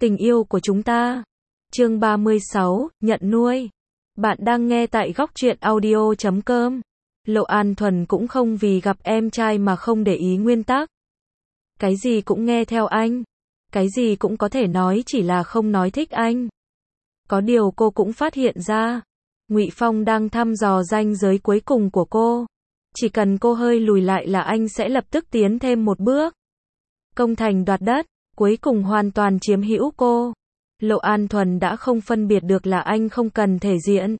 Tình yêu của chúng ta. Chương 36, nhận nuôi. Bạn đang nghe tại góc truyện audio.com. Lộ An Thuần cũng không vì gặp em trai mà không để ý nguyên tắc. Cái gì cũng nghe theo anh. Cái gì cũng có thể nói, chỉ là không nói thích anh. Có điều cô cũng phát hiện ra, Ngụy Phong đang thăm dò ranh giới cuối cùng của cô. Chỉ cần cô hơi lùi lại là anh sẽ lập tức tiến thêm một bước. Công thành đoạt đất, cuối cùng hoàn toàn chiếm hữu cô. Lộ An Thuần đã không phân biệt được là anh không cần thể diện,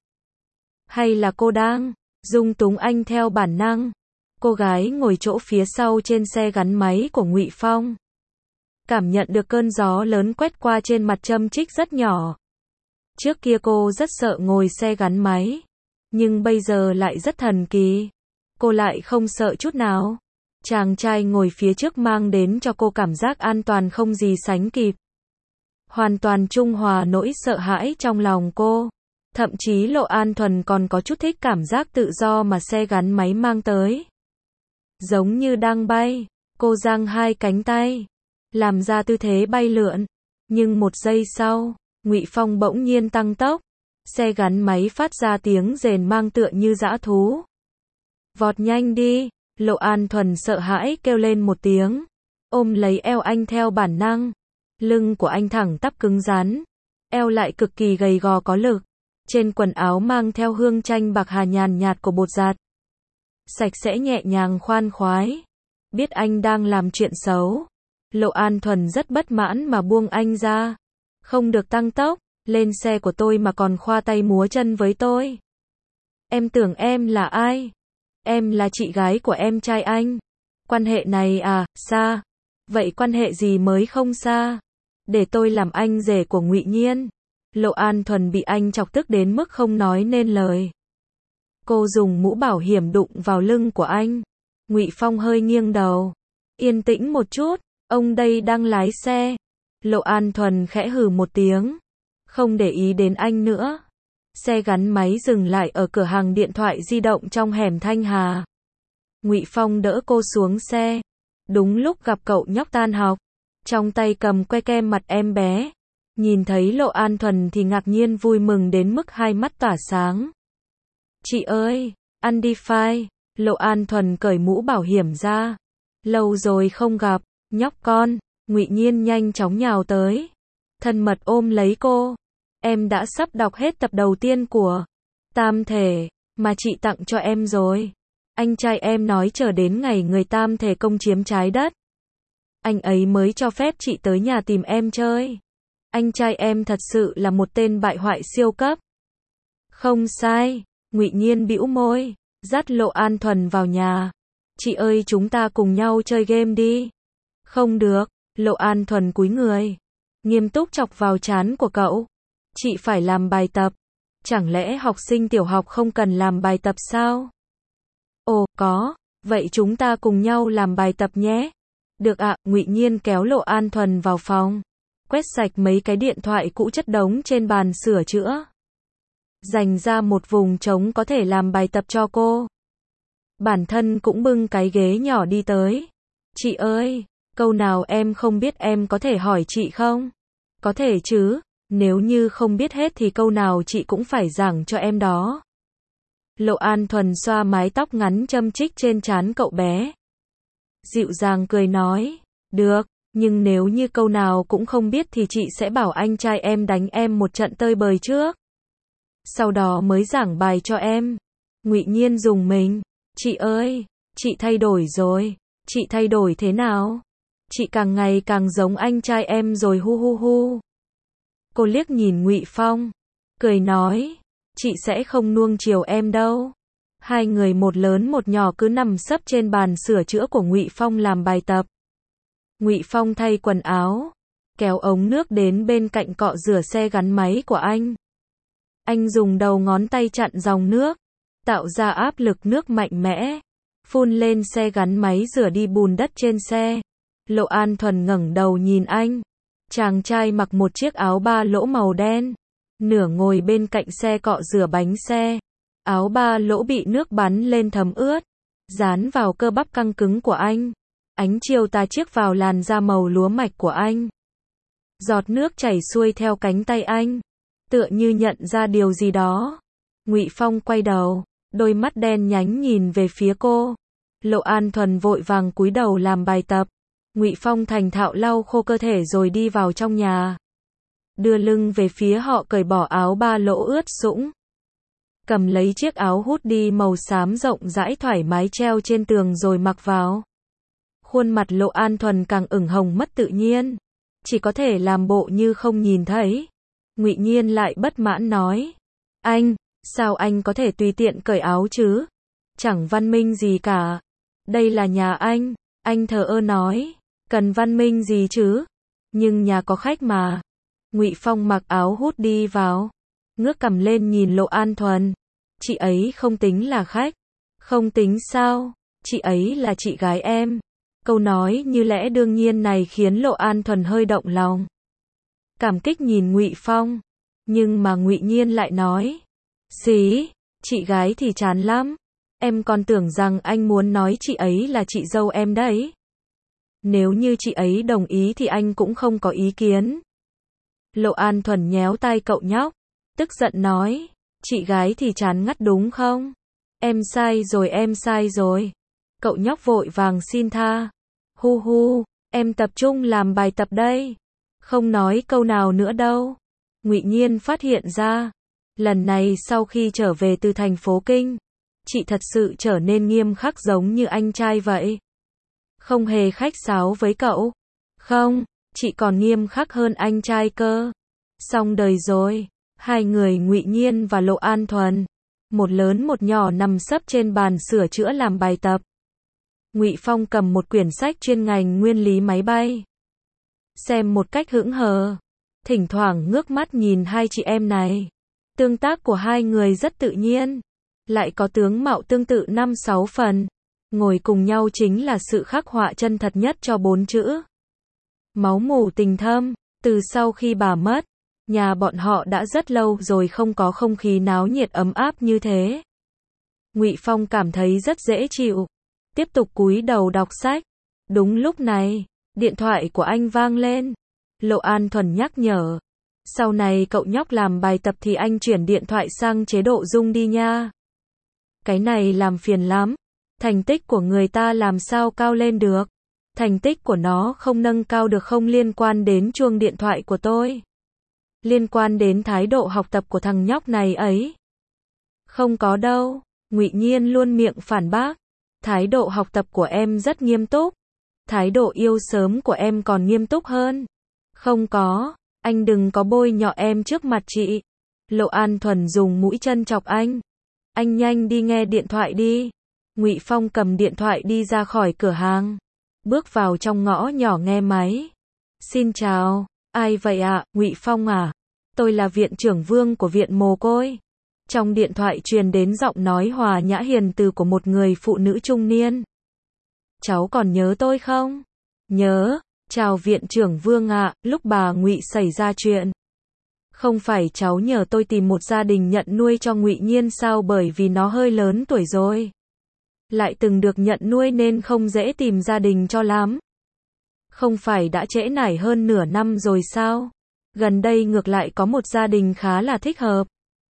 hay là cô đang dung túng anh theo bản năng. Cô gái ngồi chỗ phía sau trên xe gắn máy của Ngụy Phong, cảm nhận được cơn gió lớn quét qua trên mặt châm chích rất nhỏ. Trước kia cô rất sợ ngồi xe gắn máy, nhưng bây giờ lại rất thần kỳ. Cô lại không sợ chút nào. Chàng trai ngồi phía trước mang đến cho cô cảm giác an toàn không gì sánh kịp. Hoàn toàn trung hòa nỗi sợ hãi trong lòng cô. Thậm chí Lộ An Thuần còn có chút thích cảm giác tự do mà xe gắn máy mang tới. Giống như đang bay, cô giang hai cánh tay, làm ra tư thế bay lượn. Nhưng một giây sau, Ngụy Phong bỗng nhiên tăng tốc. Xe gắn máy phát ra tiếng rền mang tựa như dã thú. Vọt nhanh đi, Lộ An Thuần sợ hãi kêu lên một tiếng, ôm lấy eo anh theo bản năng. Lưng của anh thẳng tắp cứng rắn, eo lại cực kỳ gầy gò có lực. Trên quần áo mang theo hương chanh bạc hà nhàn nhạt của bột giặt. Sạch sẽ nhẹ nhàng khoan khoái. Biết anh đang làm chuyện xấu, Lộ An Thuần rất bất mãn mà buông anh ra. Không được tăng tốc, lên xe của tôi mà còn khoa tay múa chân với tôi. Em tưởng em là ai? Em là chị gái của em trai anh. Quan hệ này à, xa. Vậy quan hệ gì mới không xa? Để tôi làm anh rể của Ngụy Nhiên. Lộ An Thuần bị anh chọc tức đến mức không nói nên lời. Cô dùng mũ bảo hiểm đụng vào lưng của anh. Ngụy Phong hơi nghiêng đầu. Yên tĩnh một chút, ông đây đang lái xe. Lộ An Thuần khẽ hừ một tiếng, không để ý đến anh nữa. Xe gắn máy dừng lại ở cửa hàng điện thoại di động trong hẻm Thanh Hà. Ngụy Phong đỡ cô xuống xe. Đúng lúc gặp cậu nhóc tan học, trong tay cầm que kem mặt em bé. Nhìn thấy Lộ An Thuần thì ngạc nhiên vui mừng đến mức hai mắt tỏa sáng. Chị ơi, ăn đi phai. Lộ An Thuần cởi mũ bảo hiểm ra. Lâu rồi không gặp, nhóc con. Ngụy Nhiên nhanh chóng nhào tới, thân mật ôm lấy cô. Em đã sắp đọc hết tập đầu tiên của Tam Thể mà chị tặng cho em rồi. Anh trai em nói chờ đến ngày người Tam Thể công chiếm trái đất, anh ấy mới cho phép chị tới nhà tìm em chơi. Anh trai em thật sự là một tên bại hoại siêu cấp. Không sai. Ngụy Nhiên bĩu môi, dắt Lộ An Thuần vào nhà. Chị ơi, chúng ta cùng nhau chơi game đi. Không được. Lộ An Thuần cúi người, nghiêm túc chọc vào trán của cậu. Chị phải làm bài tập. Chẳng lẽ học sinh tiểu học không cần làm bài tập sao? Ồ, có. Vậy chúng ta cùng nhau làm bài tập nhé. Được ạ. Ngụy Nhiên kéo Lộ An Thuần vào phòng, quét sạch mấy cái điện thoại cũ chất đống trên bàn sửa chữa, dành ra một vùng trống có thể làm bài tập cho cô. Bản thân cũng bưng cái ghế nhỏ đi tới. Chị ơi, câu nào em không biết em có thể hỏi chị không? Có thể chứ, nếu như không biết hết thì câu nào chị cũng phải giảng cho em đó. Lộ An Thuần xoa mái tóc ngắn châm chích trên trán cậu bé, dịu dàng cười nói, được, nhưng nếu như câu nào cũng không biết thì chị sẽ bảo anh trai em đánh em một trận tơi bời trước, sau đó mới giảng bài cho em. Ngụy Nhiên rùng mình. Chị ơi, chị thay đổi rồi. Chị thay đổi thế nào? Chị càng ngày càng giống anh trai em rồi hu hu hu. Cô liếc nhìn Ngụy Phong, cười nói, chị sẽ không nuông chiều em đâu. Hai người một lớn một nhỏ cứ nằm sấp trên bàn sửa chữa của Ngụy Phong làm bài tập. Ngụy Phong thay quần áo, kéo ống nước đến bên cạnh cọ rửa xe gắn máy của anh. Anh dùng đầu ngón tay chặn dòng nước, tạo ra áp lực nước mạnh mẽ, phun lên xe gắn máy rửa đi bùn đất trên xe. Lộ An Thuần ngẩng đầu nhìn anh. Chàng trai mặc một chiếc áo ba lỗ màu đen, nửa ngồi bên cạnh xe cọ rửa bánh xe. Áo ba lỗ bị nước bắn lên thấm ướt, dán vào cơ bắp căng cứng của anh. Ánh chiều tà chiếc vào làn da màu lúa mạch của anh. Giọt nước chảy xuôi theo cánh tay anh, tựa như nhận ra điều gì đó. Ngụy Phong quay đầu, đôi mắt đen nhánh nhìn về phía cô. Lộ An Thuần vội vàng cúi đầu làm bài tập. Ngụy Phong thành thạo lau khô cơ thể rồi đi vào trong nhà. Đưa lưng về phía họ, cởi bỏ áo ba lỗ ướt sũng. Cầm lấy chiếc áo hoodie màu xám rộng rãi thoải mái treo trên tường rồi mặc vào. Khuôn mặt Lộ An Thuần càng ửng hồng mất tự nhiên, chỉ có thể làm bộ như không nhìn thấy. Ngụy Nhiên lại bất mãn nói: "Anh, sao anh có thể tùy tiện cởi áo chứ? Chẳng văn minh gì cả. Đây là nhà anh thờ ơ nói, cần văn minh gì chứ? Nhưng nhà có khách mà." Ngụy Phong mặc áo hoodie vào, ngước cằm lên nhìn Lộ An Thuần. "Chị ấy không tính là khách." "Không tính sao? Chị ấy là chị gái em." Câu nói như lẽ đương nhiên này khiến Lộ An Thuần hơi động lòng. Cảm kích nhìn Ngụy Phong, nhưng mà Ngụy Nhiên lại nói: "Xí, chị gái thì chán lắm. Em còn tưởng rằng anh muốn nói chị ấy là chị dâu em đấy. Nếu như chị ấy đồng ý thì anh cũng không có ý kiến." Lộ An Thuần nhéo tay cậu nhóc, tức giận nói: "Chị gái thì chán ngắt đúng không? Em sai rồi." Cậu nhóc vội vàng xin tha. "Hu hu, em tập trung làm bài tập đây. Không nói câu nào nữa đâu." Ngụy Nhiên phát hiện ra, lần này sau khi trở về từ thành phố Kinh, chị thật sự trở nên nghiêm khắc giống như anh trai vậy. Không hề khách sáo với cậu. Không, chị còn nghiêm khắc hơn anh trai cơ. Xong đời rồi. Hai người Ngụy Nhiên và Lộ An Thuần, một lớn một nhỏ nằm sấp trên bàn sửa chữa làm bài tập. Ngụy Phong cầm một quyển sách chuyên ngành nguyên lý máy bay, xem một cách hững hờ, thỉnh thoảng ngước mắt nhìn hai chị em này. Tương tác của hai người rất tự nhiên, lại có tướng mạo tương tự 5-6 phần. Ngồi cùng nhau chính là sự khắc họa chân thật nhất cho 4 chữ: máu mủ tình thâm. Từ sau khi bà mất, nhà bọn họ đã rất lâu rồi không có không khí náo nhiệt ấm áp như thế. Ngụy Phong cảm thấy rất dễ chịu, tiếp tục cúi đầu đọc sách. Đúng lúc này, điện thoại của anh vang lên. Lộ An Thuần nhắc nhở: "Sau này cậu nhóc làm bài tập thì anh chuyển điện thoại sang chế độ rung đi nha. Cái này làm phiền lắm. Thành tích của người ta làm sao cao lên được. Thành tích của nó không nâng cao được không liên quan đến chuông điện thoại của tôi. Liên quan đến thái độ học tập của thằng nhóc này ấy." "Không có đâu." Ngụy Nhiên luôn miệng phản bác. "Thái độ học tập của em rất nghiêm túc. Thái độ yêu sớm của em còn nghiêm túc hơn." "Không có, anh đừng có bôi nhọ em trước mặt chị." Lộ An Thuần dùng mũi chân chọc anh. "Anh nhanh đi nghe điện thoại đi." Ngụy Phong cầm điện thoại đi ra khỏi cửa hàng, bước vào trong ngõ nhỏ nghe máy. "Xin chào, ai vậy ạ?" "Ngụy Phong à? Tôi là viện trưởng Vương của viện mồ côi." Trong điện thoại truyền đến giọng nói hòa nhã hiền từ của một người phụ nữ trung niên. "Cháu còn nhớ tôi không?" "Nhớ, chào viện trưởng Vương ạ, lúc bà Ngụy xảy ra chuyện. Không phải cháu nhờ tôi tìm một gia đình nhận nuôi cho Ngụy Nhiên sao, bởi vì nó hơi lớn tuổi rồi. Lại từng được nhận nuôi nên không dễ tìm gia đình cho lắm. Không phải đã trễ nải hơn nửa năm rồi sao? Gần đây ngược lại có một gia đình khá là thích hợp.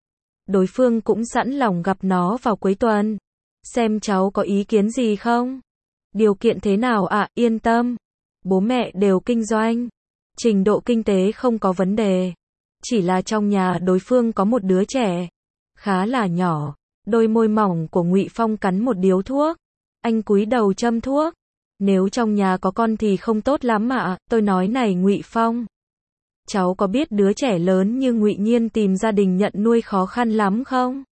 Đối phương cũng sẵn lòng gặp nó vào cuối tuần. Xem cháu có ý kiến gì không?" "Điều kiện thế nào ạ?" "Yên tâm. Bố mẹ đều kinh doanh. Trình độ kinh tế không có vấn đề. Chỉ là trong nhà đối phương có một đứa trẻ khá là nhỏ." Đôi môi mỏng của Ngụy Phong cắn một điếu thuốc. Anh cúi đầu châm thuốc. "Nếu trong nhà có con thì không tốt lắm ạ. Tôi nói này Ngụy Phong, cháu có biết đứa trẻ lớn như Ngụy Nhiên tìm gia đình nhận nuôi khó khăn lắm không?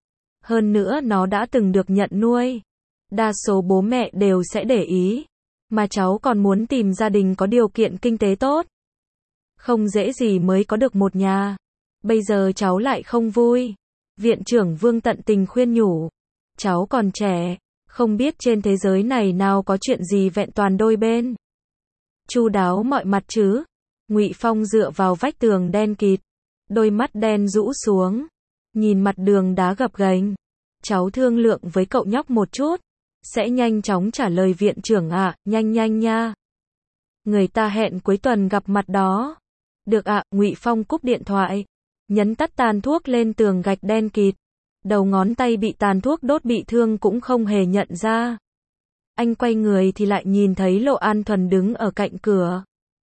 Hơn nữa nó đã từng được nhận nuôi. Đa số bố mẹ đều sẽ để ý. Mà cháu còn muốn tìm gia đình có điều kiện kinh tế tốt. Không dễ gì mới có được một nhà. Bây giờ cháu lại không vui." Viện trưởng Vương tận tình khuyên nhủ. "Cháu còn trẻ, không biết trên thế giới này nào có chuyện gì vẹn toàn đôi bên. Chu đáo mọi mặt chứ." Ngụy Phong dựa vào vách tường đen kịt, đôi mắt đen rũ xuống, nhìn mặt đường đá gập ghềnh. "Cháu thương lượng với cậu nhóc một chút, sẽ nhanh chóng trả lời viện trưởng ạ, nhanh nhanh nha. Người ta hẹn cuối tuần gặp mặt đó." Được ạ, Ngụy Phong cúp điện thoại, nhấn tắt tàn thuốc lên tường gạch đen kịt. Đầu ngón tay bị tàn thuốc đốt bị thương cũng không hề nhận ra. Anh quay người thì lại nhìn thấy Lộ An Thuần đứng ở cạnh cửa.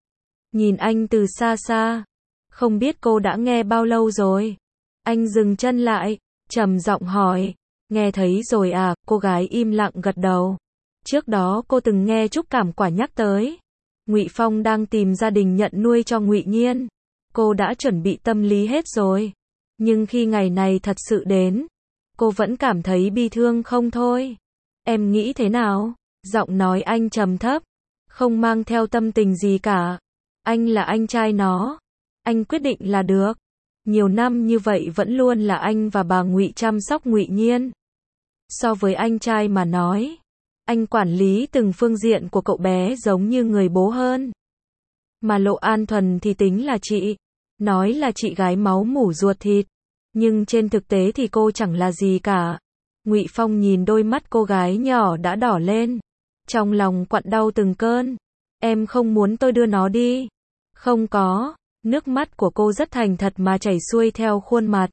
Nhìn anh từ xa xa. Không biết cô đã nghe bao lâu rồi? Anh dừng chân lại, trầm giọng hỏi. Nghe thấy rồi à? Cô gái im lặng gật đầu. Trước đó cô từng nghe Trúc Cảm Quả nhắc tới. Ngụy Phong đang tìm gia đình nhận nuôi cho Ngụy Nhiên. Cô đã chuẩn bị tâm lý hết rồi. Nhưng khi ngày này thật sự đến, cô vẫn cảm thấy bi thương không thôi. Em nghĩ thế nào? Giọng nói anh trầm thấp, không mang theo tâm tình gì cả. Anh là anh trai nó. Anh quyết định là được. Nhiều năm như vậy vẫn luôn là anh và bà Ngụy chăm sóc Ngụy Nhiên. So với anh trai mà nói, anh quản lý từng phương diện của cậu bé giống như người bố hơn. Mà Lộ An Thuần thì tính là chị. Nói là chị gái máu mủ ruột thịt. Nhưng trên thực tế thì cô chẳng là gì cả. Ngụy Phong nhìn đôi mắt cô gái nhỏ đã đỏ lên. Trong lòng quặn đau từng cơn. Em không muốn tôi đưa nó đi. Không có. Nước mắt của cô rất thành thật mà chảy xuôi theo khuôn mặt.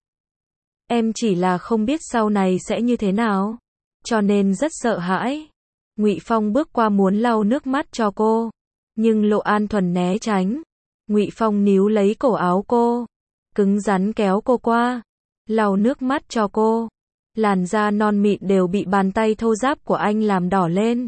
Em chỉ là không biết sau này sẽ như thế nào. Cho nên rất sợ hãi. Ngụy Phong bước qua muốn lau nước mắt cho cô. Nhưng Lộ An Thuần né tránh. Ngụy Phong níu lấy cổ áo cô. Cứng rắn kéo cô qua. Lau nước mắt cho cô. Làn da non mịn đều bị bàn tay thô ráp của anh làm đỏ lên.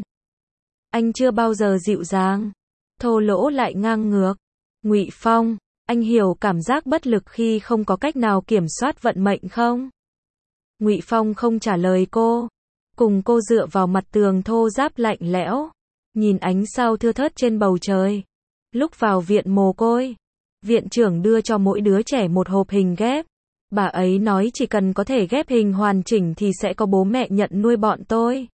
Anh chưa bao giờ dịu dàng. Thô lỗ lại ngang ngược. Ngụy Phong, anh hiểu cảm giác bất lực khi không có cách nào kiểm soát vận mệnh không? Ngụy Phong không trả lời cô. Cùng cô dựa vào mặt tường thô ráp lạnh lẽo. Nhìn ánh sao thưa thớt trên bầu trời. Lúc vào viện mồ côi, viện trưởng đưa cho mỗi đứa trẻ một hộp hình ghép. Bà ấy nói chỉ cần có thể ghép hình hoàn chỉnh thì sẽ có bố mẹ nhận nuôi bọn tôi.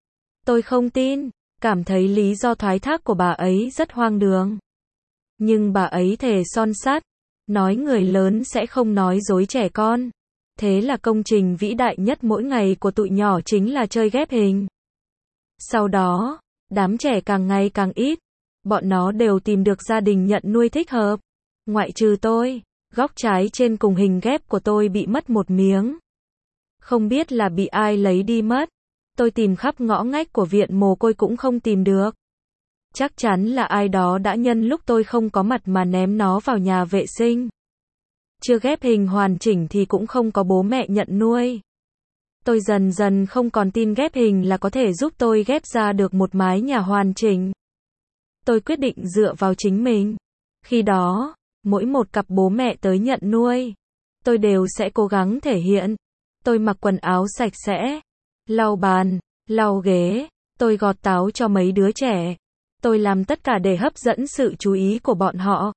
Tôi không tin, cảm thấy lý do thoái thác của bà ấy rất hoang đường. Nhưng bà ấy thề son sắt, nói người lớn sẽ không nói dối trẻ con. Thế là công trình vĩ đại nhất mỗi ngày của tụi nhỏ chính là chơi ghép hình. Sau đó, đám trẻ càng ngày càng ít. Bọn nó đều tìm được gia đình nhận nuôi thích hợp. Ngoại trừ tôi, góc trái trên cùng hình ghép của tôi bị mất một miếng. Không biết là bị ai lấy đi mất. Tôi tìm khắp ngõ ngách của viện mồ côi cũng không tìm được. Chắc chắn là ai đó đã nhân lúc tôi không có mặt mà ném nó vào nhà vệ sinh. Chưa ghép hình hoàn chỉnh thì cũng không có bố mẹ nhận nuôi. Tôi dần dần không còn tin ghép hình là có thể giúp tôi ghép ra được một mái nhà hoàn chỉnh. Tôi quyết định dựa vào chính mình. Khi đó, mỗi một cặp bố mẹ tới nhận nuôi, tôi đều sẽ cố gắng thể hiện. Tôi mặc quần áo sạch sẽ, lau bàn, lau ghế, tôi gọt táo cho mấy đứa trẻ. Tôi làm tất cả để hấp dẫn sự chú ý của bọn họ.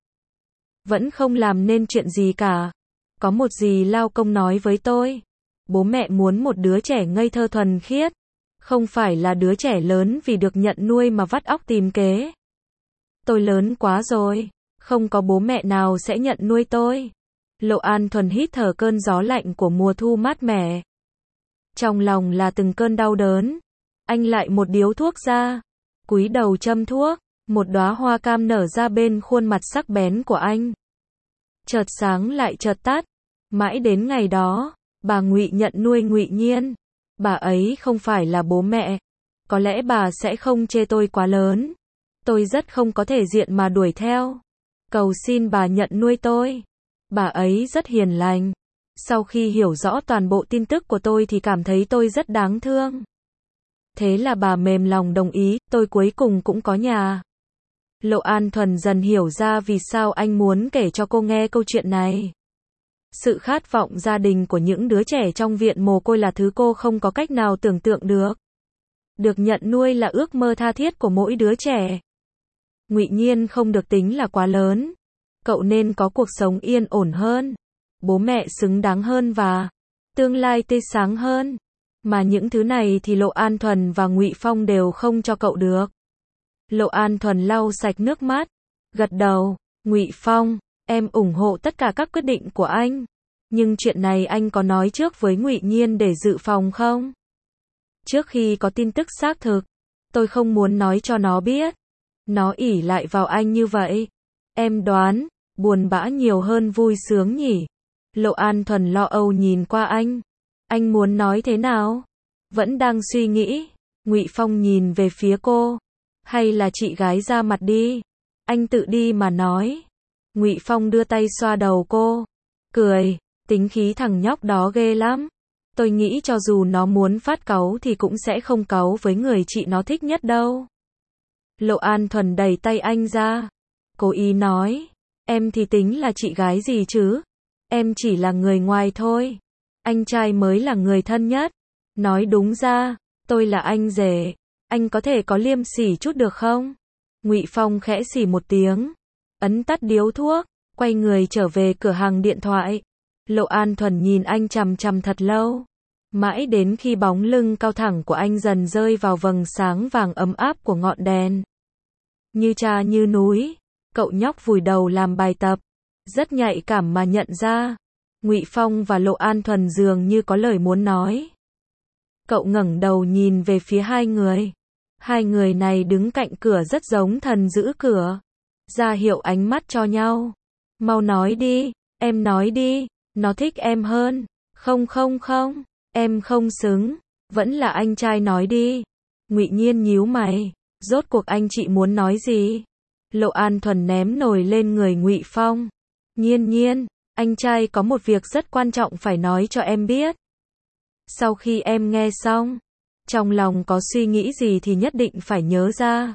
Vẫn không làm nên chuyện gì cả. Có một dì lao công nói với tôi, bố mẹ muốn một đứa trẻ ngây thơ thuần khiết, không phải là đứa trẻ lớn vì được nhận nuôi mà vắt óc tìm kế. Tôi lớn quá rồi, không có bố mẹ nào sẽ nhận nuôi tôi. Lộ An Thuần hít thở cơn gió lạnh của mùa thu mát mẻ. Trong lòng là từng cơn đau đớn. Anh lại một điếu thuốc ra, cúi đầu châm thuốc, một đóa hoa cam nở ra bên khuôn mặt sắc bén của anh. Chợt sáng lại chợt tắt. Mãi đến ngày đó, bà Ngụy nhận nuôi Ngụy Nhiên. Bà ấy không phải là bố mẹ. Có lẽ bà sẽ không chê tôi quá lớn. Tôi rất không có thể diện mà đuổi theo. Cầu xin bà nhận nuôi tôi. Bà ấy rất hiền lành. Sau khi hiểu rõ toàn bộ tin tức của tôi thì cảm thấy tôi rất đáng thương. Thế là bà mềm lòng đồng ý, tôi cuối cùng cũng có nhà. Lộ An Thuần dần hiểu ra vì sao anh muốn kể cho cô nghe câu chuyện này. Sự khát vọng gia đình của những đứa trẻ trong viện mồ côi là thứ cô không có cách nào tưởng tượng được. Được nhận nuôi là ước mơ tha thiết của mỗi đứa trẻ. Ngụy Nhiên không được tính là quá lớn. Cậu nên có cuộc sống yên ổn hơn, bố mẹ xứng đáng hơn và tương lai tươi sáng hơn. Mà những thứ này thì Lộ An Thuần và Ngụy Phong đều không cho cậu được. Lộ An Thuần lau sạch nước mắt, gật đầu. Ngụy Phong, em ủng hộ tất cả các quyết định của anh. Nhưng chuyện này anh có nói trước với Ngụy Nhiên để dự phòng không? Trước khi có tin tức xác thực, tôi không muốn nói cho nó biết. Nó ỷ lại vào anh như vậy. Em đoán, buồn bã nhiều hơn vui sướng nhỉ? Lộ An Thuần lo âu nhìn qua anh muốn nói thế nào? Vẫn đang suy nghĩ. Ngụy Phong nhìn về phía cô. Hay là chị gái ra mặt đi. Anh tự đi mà nói. Ngụy Phong đưa tay xoa đầu cô. Cười, tính khí thằng nhóc đó ghê lắm. Tôi nghĩ cho dù nó muốn phát cáu thì cũng sẽ không cáu với người chị nó thích nhất đâu. Lộ An Thuần đẩy tay anh ra. Cố ý nói. Em thì tính là chị gái gì chứ? Em chỉ là người ngoài thôi. Anh trai mới là người thân nhất. Nói đúng ra, tôi là anh rể. Anh có thể có liêm sỉ chút được không? Ngụy Phong khẽ xì một tiếng. Ấn tắt điếu thuốc. Quay người trở về cửa hàng điện thoại. Lộ An Thuần nhìn anh chằm chằm thật lâu. Mãi đến khi bóng lưng cao thẳng của anh dần rơi vào vầng sáng vàng ấm áp của ngọn đèn. Như cha như núi. Cậu nhóc vùi đầu làm bài tập. Rất nhạy cảm mà nhận ra. Ngụy Phong và Lộ An Thuần dường như có lời muốn nói. Cậu ngẩng đầu nhìn về phía hai người. Hai người này đứng cạnh cửa rất giống thần giữ cửa. Ra hiệu ánh mắt cho nhau. Mau nói đi, em nói đi, nó thích em hơn. Không không không, em không xứng, vẫn là anh trai nói đi. Ngụy Nhiên nhíu mày, rốt cuộc anh chị muốn nói gì? Lộ An Thuần ném nồi lên người Ngụy Phong. Nhiên Nhiên, anh trai có một việc rất quan trọng phải nói cho em biết. Sau khi em nghe xong, trong lòng có suy nghĩ gì thì nhất định phải nhớ ra.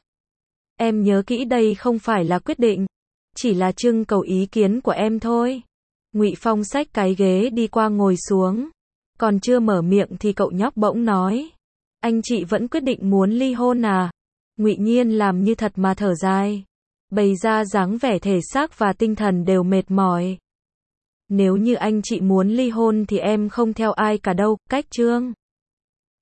Em nhớ kỹ đây không phải là quyết định, chỉ là trưng cầu ý kiến của em thôi. Ngụy Phong xách cái ghế đi qua ngồi xuống. Còn chưa mở miệng thì cậu nhóc bỗng nói. Anh chị vẫn quyết định muốn ly hôn à? Ngụy Nhiên làm như thật mà thở dài. Bày ra dáng vẻ thể xác và tinh thần đều mệt mỏi. Nếu như anh chị muốn ly hôn thì em không theo ai cả đâu, cách Trương.